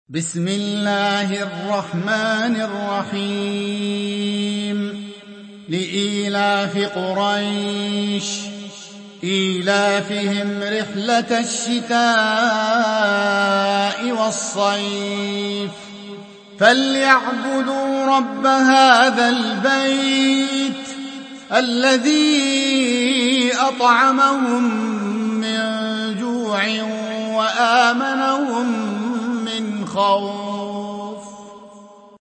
بسم الله الرحمن الرحيم لإيلاف قريش إيلافهم رحلة الشتاء والصيف فليعبدوا رب هذا البيت الذي أطعمهم من جوع وآمنهم من خوف.